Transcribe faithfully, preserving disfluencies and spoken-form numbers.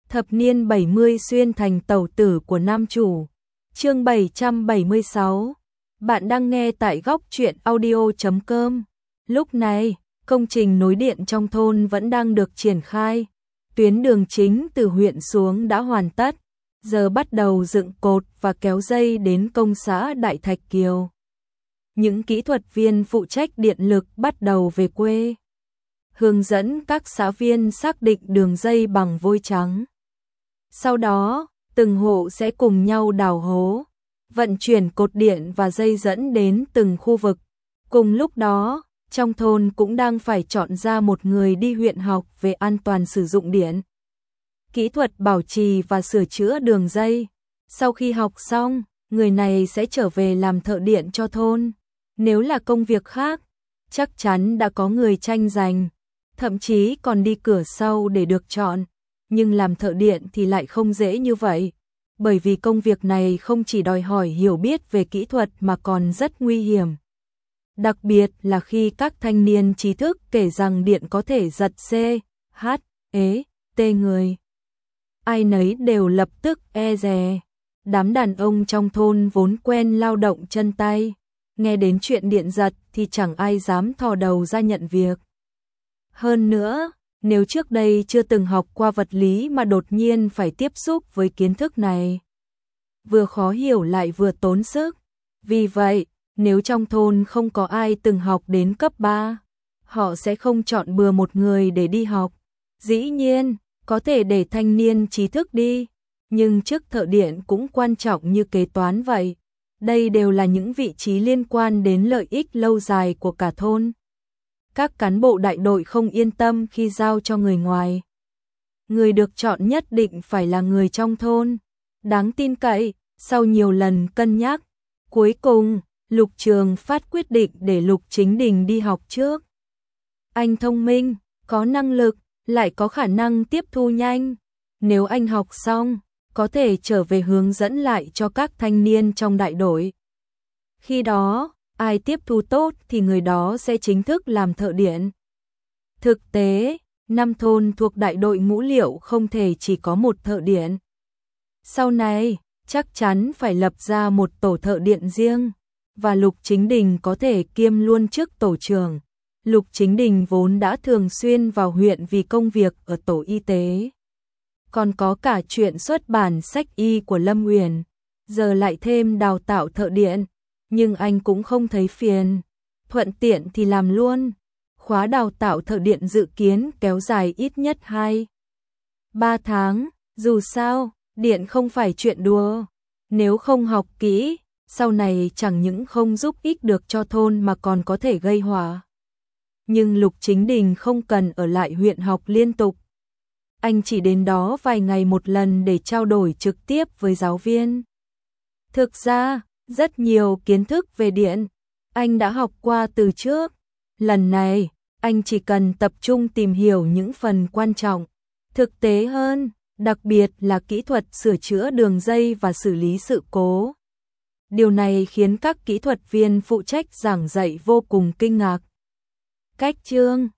Thập niên bảy mươi xuyên thành tẩu tử của nam chủ. Chương bảy trăm bảy mươi sáu. Bạn đang nghe tại góc truyện audio chấm com. Lúc này, công trình nối điện trong thôn vẫn đang được triển khai. Tuyến đường chính từ huyện xuống đã hoàn tất, giờ bắt đầu dựng cột và kéo dây đến công xã Đại Thạch Kiều. Những kỹ thuật viên phụ trách điện lực bắt đầu về quê, hướng dẫn các xã viên xác định đường dây bằng vôi trắng. Sau đó, từng hộ sẽ cùng nhau đào hố, vận chuyển cột điện và dây dẫn đến từng khu vực. Cùng lúc đó, trong thôn cũng đang phải chọn ra một người đi huyện học về an toàn sử dụng điện, kỹ thuật bảo trì và sửa chữa đường dây. Sau khi học xong, người này sẽ trở về làm thợ điện cho thôn. Nếu là công việc khác, chắc chắn đã có người tranh giành, thậm chí còn đi cửa sau để được chọn. Nhưng làm thợ điện thì lại không dễ như vậy, bởi vì công việc này không chỉ đòi hỏi hiểu biết về kỹ thuật mà còn rất nguy hiểm. Đặc biệt là khi các thanh niên trí thức kể rằng điện có thể giật C, H, E, T người. Ai nấy đều lập tức e dè. Đám đàn ông trong thôn vốn quen lao động chân tay, nghe đến chuyện điện giật thì chẳng ai dám thò đầu ra nhận việc. Hơn nữa, nếu trước đây chưa từng học qua vật lý mà đột nhiên phải tiếp xúc với kiến thức này, vừa khó hiểu lại vừa tốn sức. Vì vậy, nếu trong thôn không có ai từng học đến cấp ba, họ sẽ không chọn bừa một người để đi học. Dĩ nhiên, có thể để thanh niên trí thức đi, nhưng chức thợ điện cũng quan trọng như kế toán vậy. Đây đều là những vị trí liên quan đến lợi ích lâu dài của cả thôn. Các cán bộ đại đội không yên tâm khi giao cho người ngoài. Người được chọn nhất định phải là người trong thôn, đáng tin cậy. Sau nhiều lần cân nhắc, cuối cùng, Lục Trường Phát quyết định để Lục Chính Đình đi học trước. Anh thông minh, có năng lực, lại có khả năng tiếp thu nhanh. Nếu anh học xong, có thể trở về hướng dẫn lại cho các thanh niên trong đại đội. Khi đó, ai tiếp thu tốt thì người đó sẽ chính thức làm thợ điện. Thực tế, năm thôn thuộc đại đội Ngũ Liệu không thể chỉ có một thợ điện. Sau này, chắc chắn phải lập ra một tổ thợ điện riêng, và Lục Chính Đình có thể kiêm luôn chức tổ trưởng. Lục Chính Đình vốn đã thường xuyên vào huyện vì công việc ở tổ y tế. Còn có cả chuyện xuất bản sách y của Lâm Uyển, giờ lại thêm đào tạo thợ điện, nhưng anh cũng không thấy phiền, thuận tiện thì làm luôn. Khóa đào tạo thợ điện dự kiến kéo dài ít nhất hai ba tháng, dù sao, điện không phải chuyện đùa. Nếu không học kỹ, sau này chẳng những không giúp ích được cho thôn mà còn có thể gây họa. Nhưng Lục Chính Đình không cần ở lại huyện học liên tục. Anh chỉ đến đó vài ngày một lần để trao đổi trực tiếp với giáo viên. Thực ra, rất nhiều kiến thức về điện, anh đã học qua từ trước. Lần này, anh chỉ cần tập trung tìm hiểu những phần quan trọng, thực tế hơn, đặc biệt là kỹ thuật sửa chữa đường dây và xử lý sự cố. Điều này khiến các kỹ thuật viên phụ trách giảng dạy vô cùng kinh ngạc. Cách chương